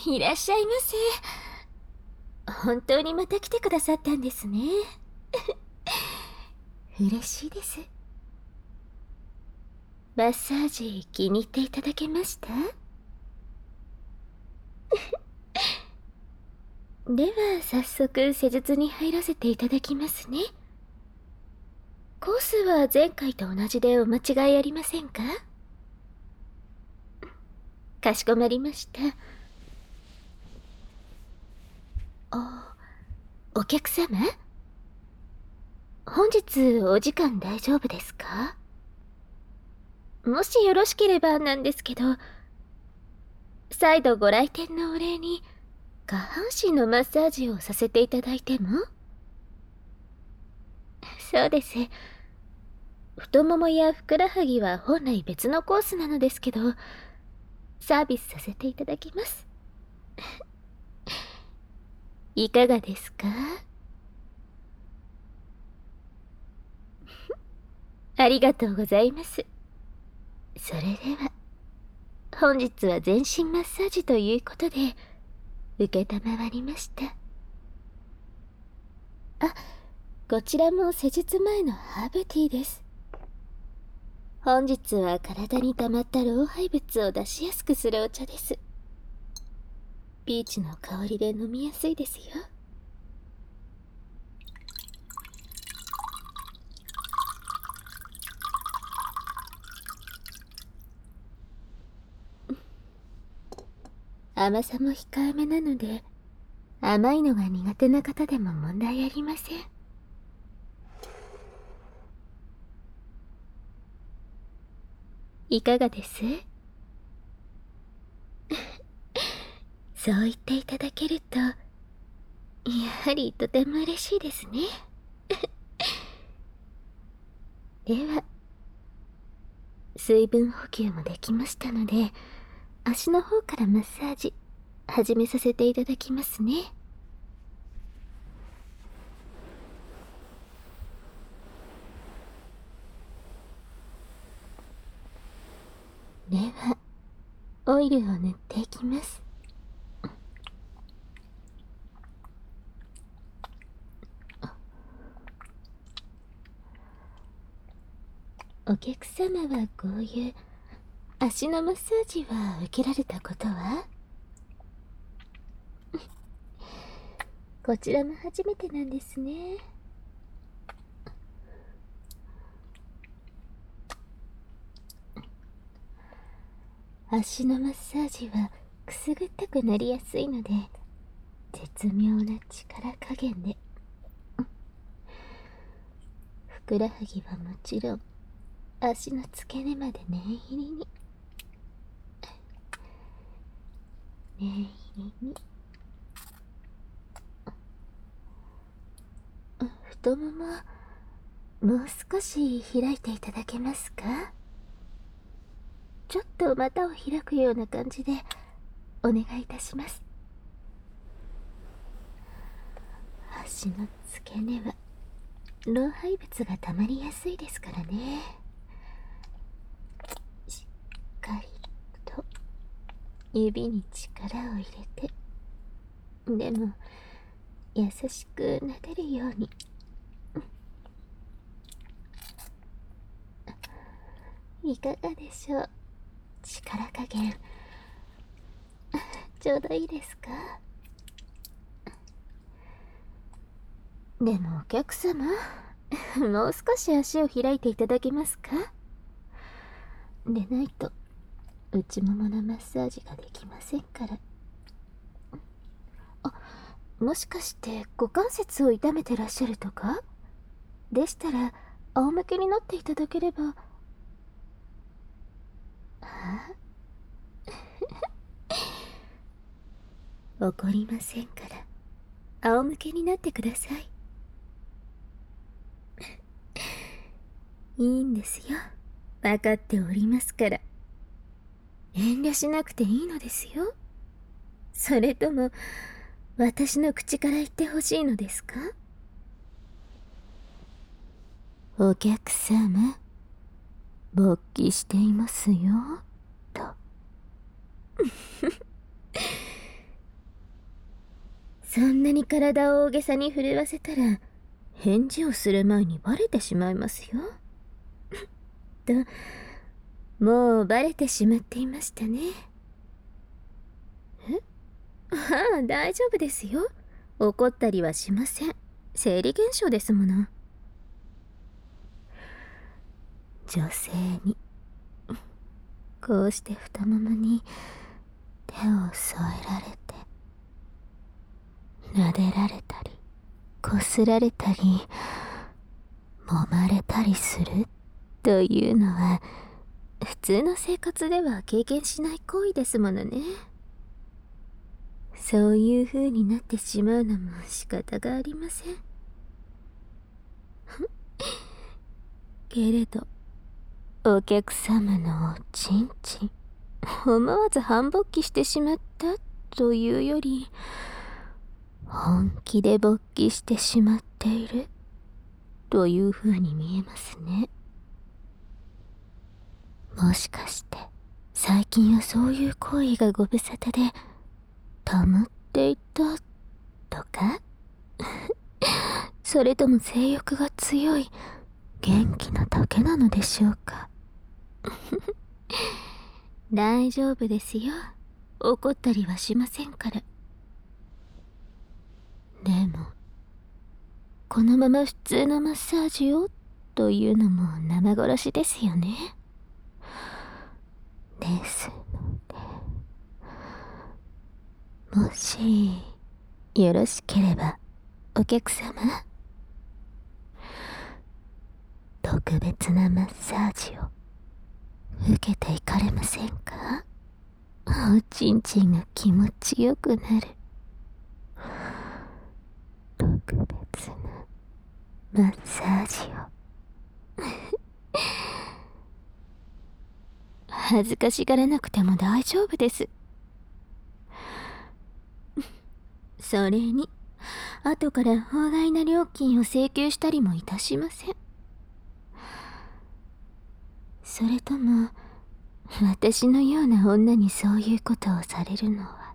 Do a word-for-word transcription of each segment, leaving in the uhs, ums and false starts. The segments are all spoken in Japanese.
いらっしゃいませ。本当にまた来てくださったんですね。嬉しいです。マッサージ気に入っていただけました？では早速施術に入らせていただきますね。コースは前回と同じでお間違いありませんか？かしこまりました。あ、お客様？本日お時間大丈夫ですか？もしよろしければなんですけど、再度ご来店のお礼に下半身のマッサージをさせていただいても？そうです。太ももやふくらはぎは本来別のコースなのですけど、サービスさせていただきます。いかがですか？ありがとうございます。それでは本日は全身マッサージということで承りました。あ、こちらも施術前のハーブティーです。本日は体に溜まった老廃物を出しやすくするお茶です。ピーチの香りで飲みやすいですよ。甘さも控えめなので、甘いのが苦手な方でも問題ありません。いかがです？そう言っていただけると、やはりとても嬉しいですね。では、水分補給もできましたので、足の方からマッサージ始めさせていただきますね。ではオイルを塗っていきます。お客様はこういう足のマッサージは受けられたことは？こちらも初めてなんですね。足のマッサージはくすぐったくなりやすいので、絶妙な力加減で。ふくらはぎはもちろん、足の付け根まで念入りに念入りに。太もももう少し開いていただけますか？ちょっと股を開くような感じでお願いいたします。足の付け根は老廃物がたまりやすいですからね。しっかりと指に力を入れて、でも優しく撫でるように。いかがでしょう？力加減ちょうどいいですか？でもお客様、もう少し足を開いていただけますか？でないと内もものマッサージができませんから。あ、もしかして股関節を痛めてらっしゃるとか？でしたら仰向けになっていただければ。はあ怒りませんから仰向けになってください。いいんですよ、分かっておりますから。遠慮しなくていいのですよ。それとも私の口から言ってほしいのですか？お客様、勃起していますよと。 んなに体を大げさに震わせたら、返事をする前にバレてしまいますよ。と、もうバレてしまっていましたね。え？ああ、大丈夫ですよ。怒ったりはしません。生理現象ですもの。女性に、こうして太ももに手を添えられて、撫でられたり、こすられたり、揉まれたりするというのは、普通の生活では経験しない行為ですものね。そういう風になってしまうのも仕方がありません。けれど、お客様のおちんちん、思わず反勃起してしまったというより、本気で勃起してしまっているという風に見えますね。もしかして最近はそういう行為がご無沙汰でたまっていたとかそれとも性欲が強い元気なだけなのでしょうか。大丈夫ですよ。怒ったりはしませんから。でもこのまま普通のマッサージをというのも生殺しですよね。ですので、もしよろしければお客様、特別なマッサージを受けていかれませんか？おちんちんが気持ちよくなる特別なマッサージを。恥ずかしがらなくても大丈夫です。それに後から法外な料金を請求したりもいたしません。それとも私のような女にそういうことをされるのは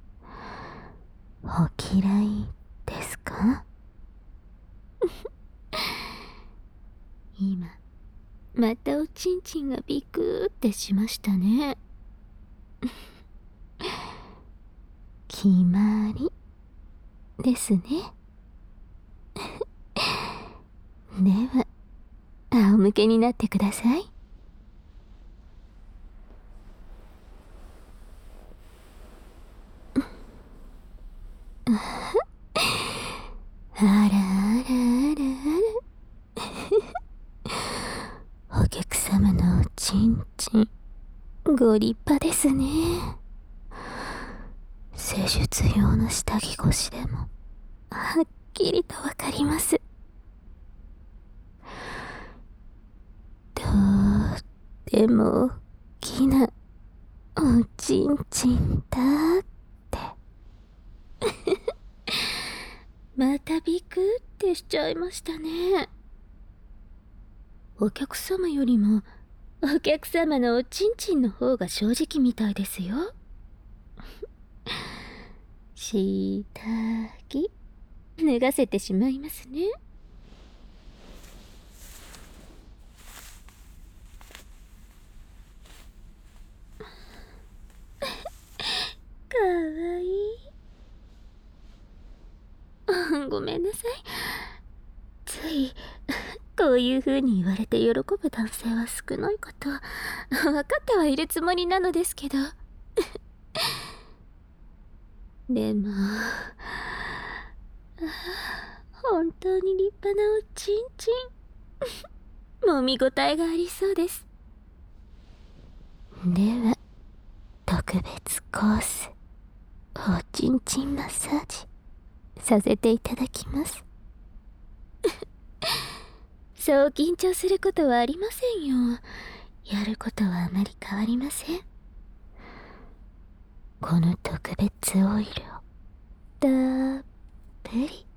お嫌いですか？今またおちんちんがビクーってしましたね。決まりですね。では仰向けになってください。あらあらあらあらお客様のおちんちんご立派ですね。施術用の下着越しでもはっきりとわかります。とっても大きなおちんちんだってまたビクってしちゃいましたね。お客様よりもお客様のおちんちんの方が正直みたいですよ。下着脱がせてしまいますね。かわいい。ごめんなさい。ついこういう風に言われて喜ぶ男性は少ないかと分かってはいるつもりなのですけどでも本当に立派なおちんちんもみごたえがありそうです。では特別コースおちんちんマッサージさせていただきます。そう緊張することはありませんよ。やることはあまり変わりません。この特別オイルをたっぷり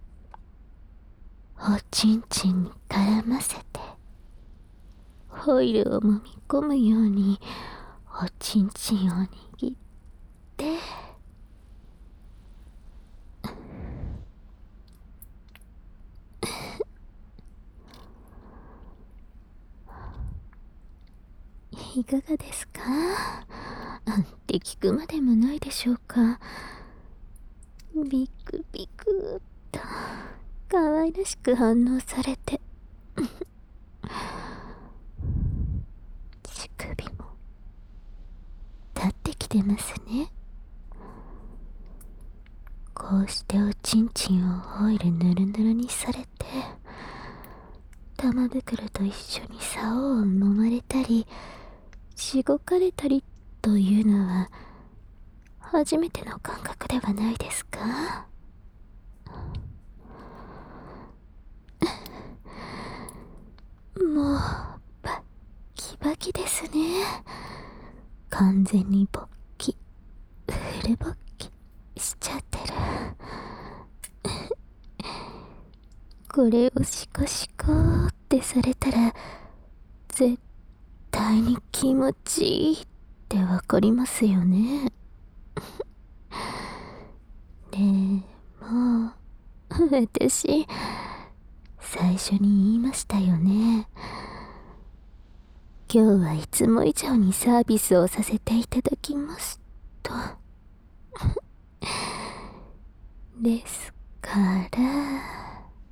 おちんちんに絡ませてオイルを揉み込むようにおちんちんを握っていかがですかって聞くまでもないでしょうか。ビクビクっと可愛らしく反応されて乳首も立ってきてますね。こうしておちんちんをオイルぬるぬるにされて、玉袋と一緒に竿を揉まれたりしごかれたりというのは初めての感覚ではないですか？もうバッキバキですね。完全に勃起フル勃起しちゃってる。これをシコシコってされたら絶対に気持ちいいってわかりますよね。でも私最初に言いましたよね。今日はいつも以上にサービスをさせていただきますと。ですから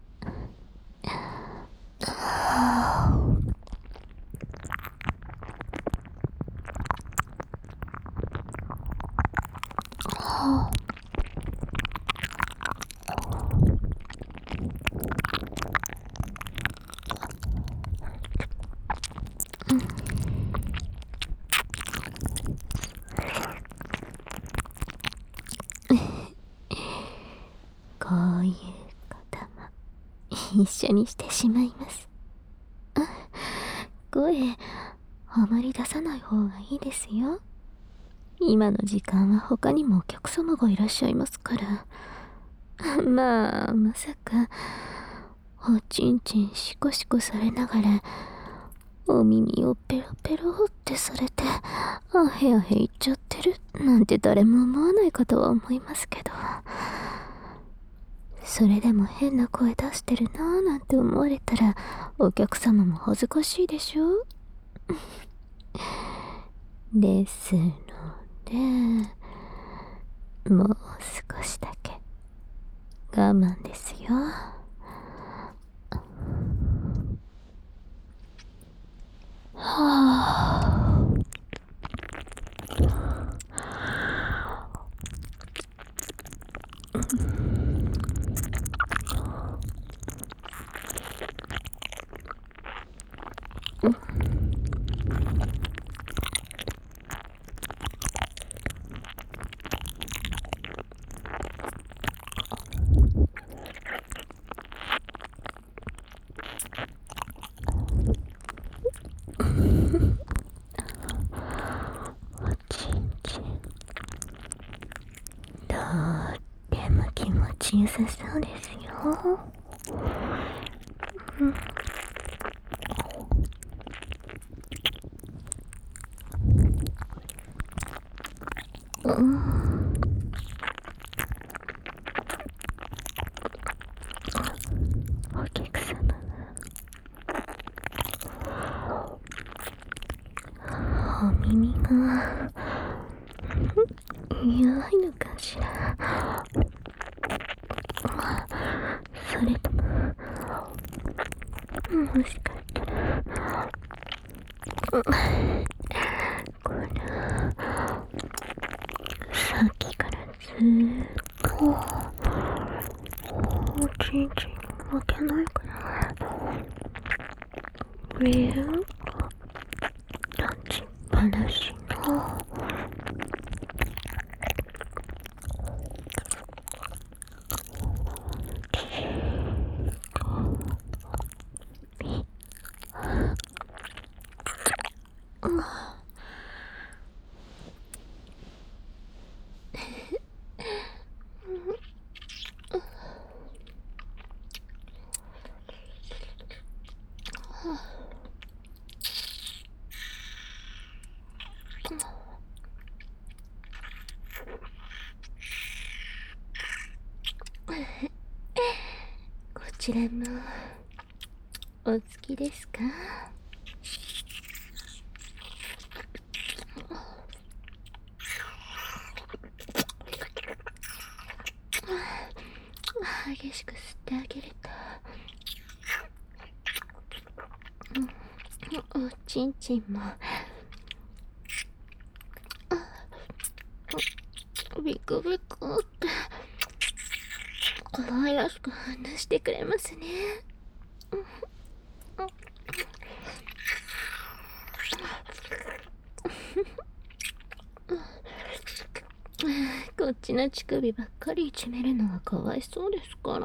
こういうことも一緒にしてしまいます。声あまり出さない方がいいですよ。今の時間は他にもお客様がいらっしゃいますから。まあまさかおちんちんシコシコされながらお耳をペロペロってされてあへあへ言っちゃってるなんて誰も思わないかとは思いますけど、それでも変な声出してるなーなんて思われたらお客様も恥ずかしいでしょ。ですのでもう少しだけ我慢ですよ。はあおちんちんとっても気持ちよさそうですよ。うんうん、お客様お耳が弱いのかしら。それとももしかしたらこれさっきからずーっとおちんちん負けないからウィール立ちっぱなしのこちらもお好きですか？ 激しく吸ってあげると、おちんちんもビクビクって可愛らしく話してくれますね。こっちの乳首ばっかりいじめるのはかわいそうですから。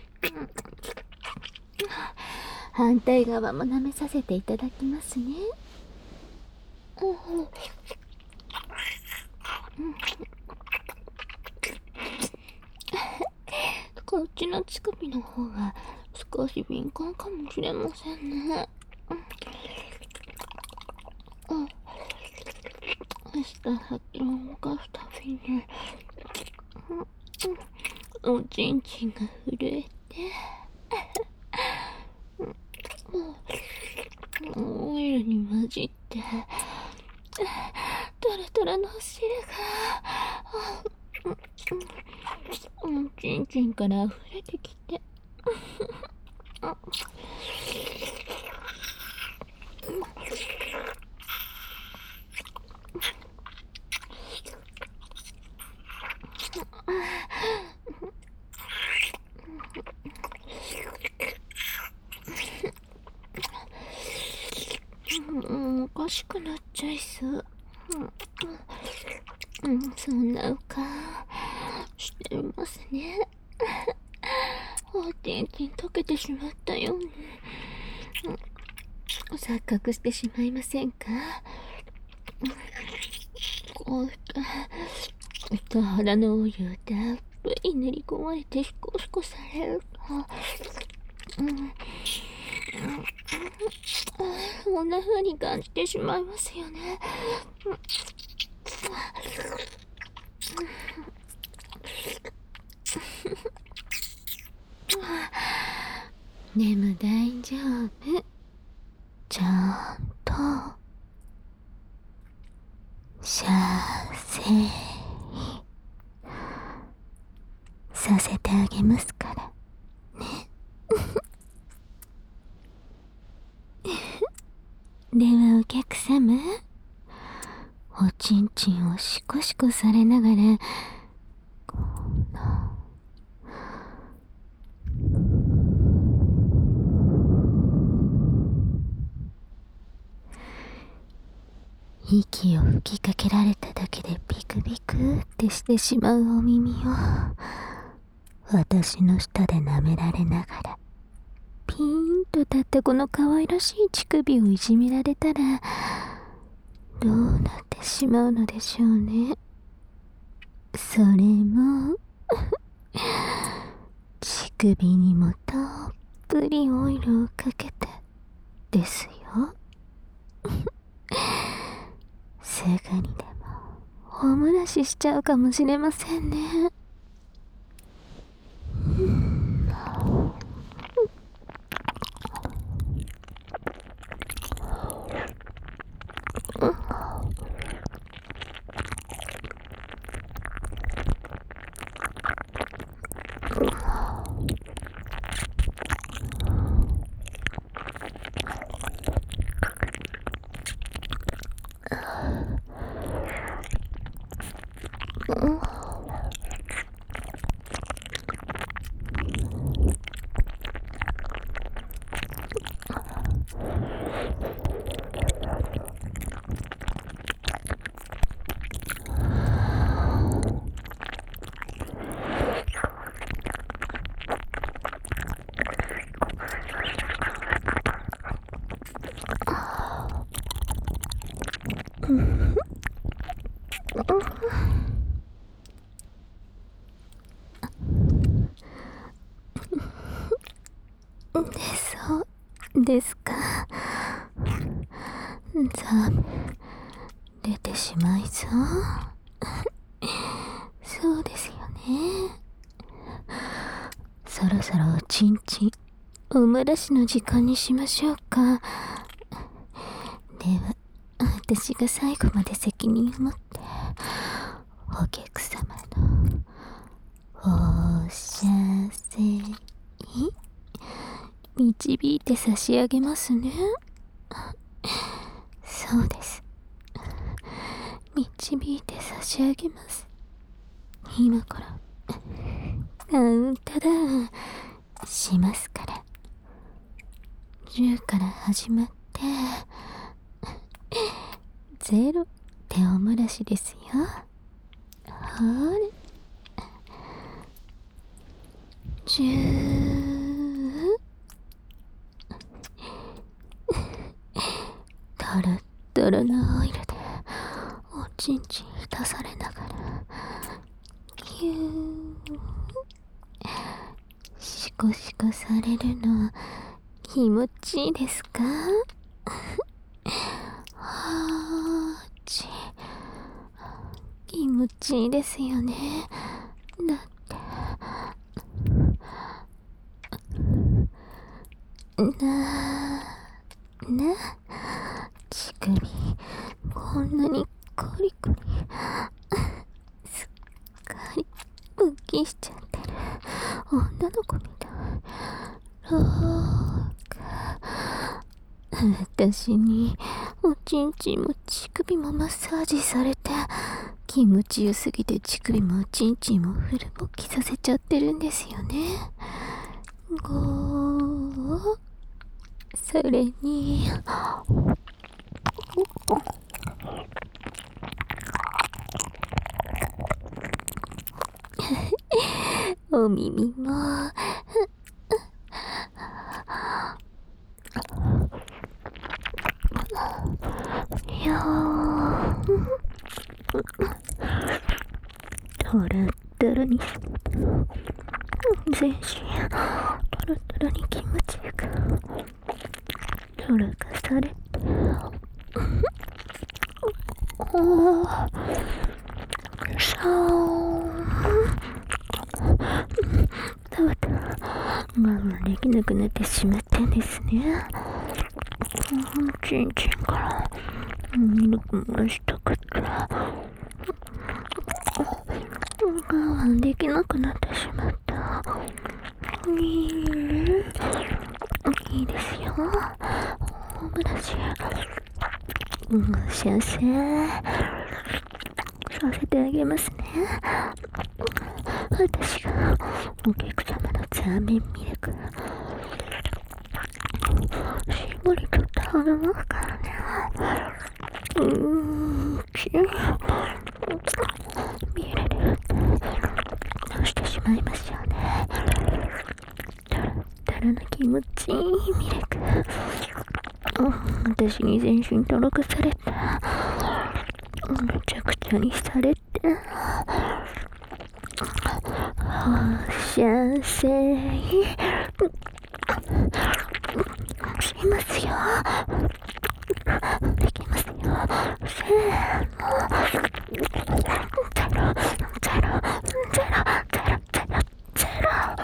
反対側も舐めさせていただきますね。こっちの乳首の方が少し敏感かもしれませんね。した先を動かすたびにおちんちんが震えてオイルに混じってトロトロの汁がおちんちんから溢れてきておかしくなっちゃいそう。うん、そんな顔していますね。おちんちん溶けてしまったように、うん、錯覚してしまいませんか？こういった人肌のオイルをたっぷり塗り込まれてシコシコされると、うん、こんな風に感じてしまいますよね。でも大丈夫。ちゃんと射精させてあげますからね。ではお客様、おちんちんをシコシコされながらこんな息を吹きかけられただけでビクビクってしてしまうお耳を私の舌で舐められながらピーンと立ったこの可愛らしい乳首をいじめられたらどうなってしまうのでしょうね。それも乳首にもたっぷりオイルをかけてですよ。すぐにでもお漏らししちゃうかもしれませんね。で、そうですか。ザブ出てしまいそう。そうですよね。そろそろおちんちんお漏らしの時間にしましょうか。では私が最後まで責任を持ってお客様のお射精導いて差し上げますね。そうです。導いて差し上げます。今からカウントダウンしますから。じゅうから始まってゼロっておもらしですよ。ほれ、じゅう、トロットロのオイルでおちんちん浸されながらキュー、シコシコされるの気持ちいいですか？はーち、気持ちいいですよね。だってなーな、乳首こんなにコリコリすっかり浮きしちゃってる女の子みたい。ローカ私におちんちんも乳首もマッサージされて気持ちよすぎて乳首もおちんちんもフル勃起させちゃってるんですよね。ごー、それにお耳もよートロットロに全身トロトロに気持ちよくトロがされておーそうたわたわ我慢できなくなってしまったんですね。ちんちんからミルクもしたくて我慢できなくなってしまった。いいね、いいですよ。おブラシ先生させてあげますね。私がお客様のザーメンミルク絞り取ってあげますからね。うーん、ち見えれるってしてしまいますよね。たらたらの気持ちいいミルク、うん、私に全身とろくされてめちゃくちゃにされて放射線しますよ。できますよ。せーの。ゼロ、ゼロ、ゼロ、ゼロ、ゼロ、ゼロ。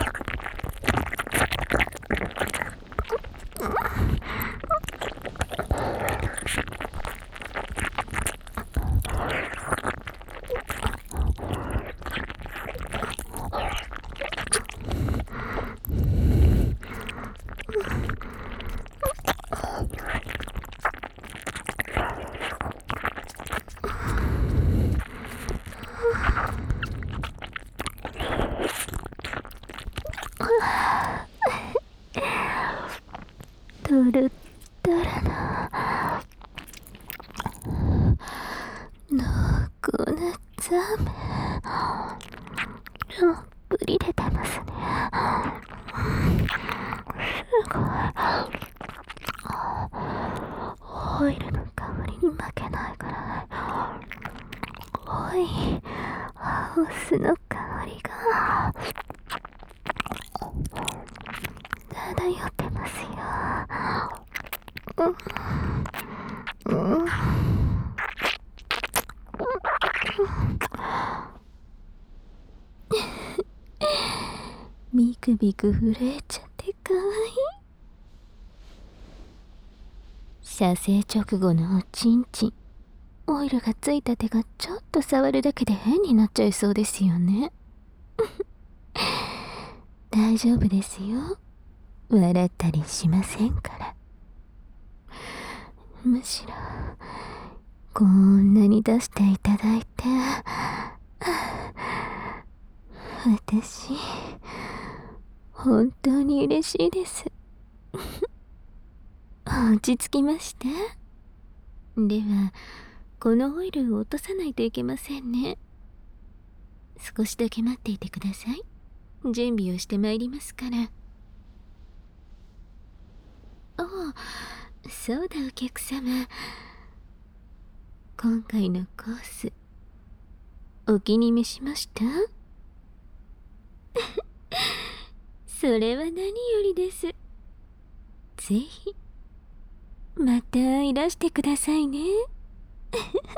トゥルッタラな濃厚なザメたっぷり出てますね。すごいオイルの香りに負けないくらい濃いハウスの香りが漂ってますよ。うん、うん、ビクビク震えちゃってかわいい。射精直後のおちんちん、オイルがついた手がちょっと触るだけで変になっちゃいそうですよね。大丈夫ですよ。 笑ったりしませんから。むしろこんなに出していただいて、私本当に嬉しいです。落ち着きました？ではこのオイルを落とさないといけませんね。少しだけ待っていてください。準備をしてまいりますから。ああ、そうだお客様。今回のコースお気に召しました？それは何よりです。ぜひまたいらしてくださいね。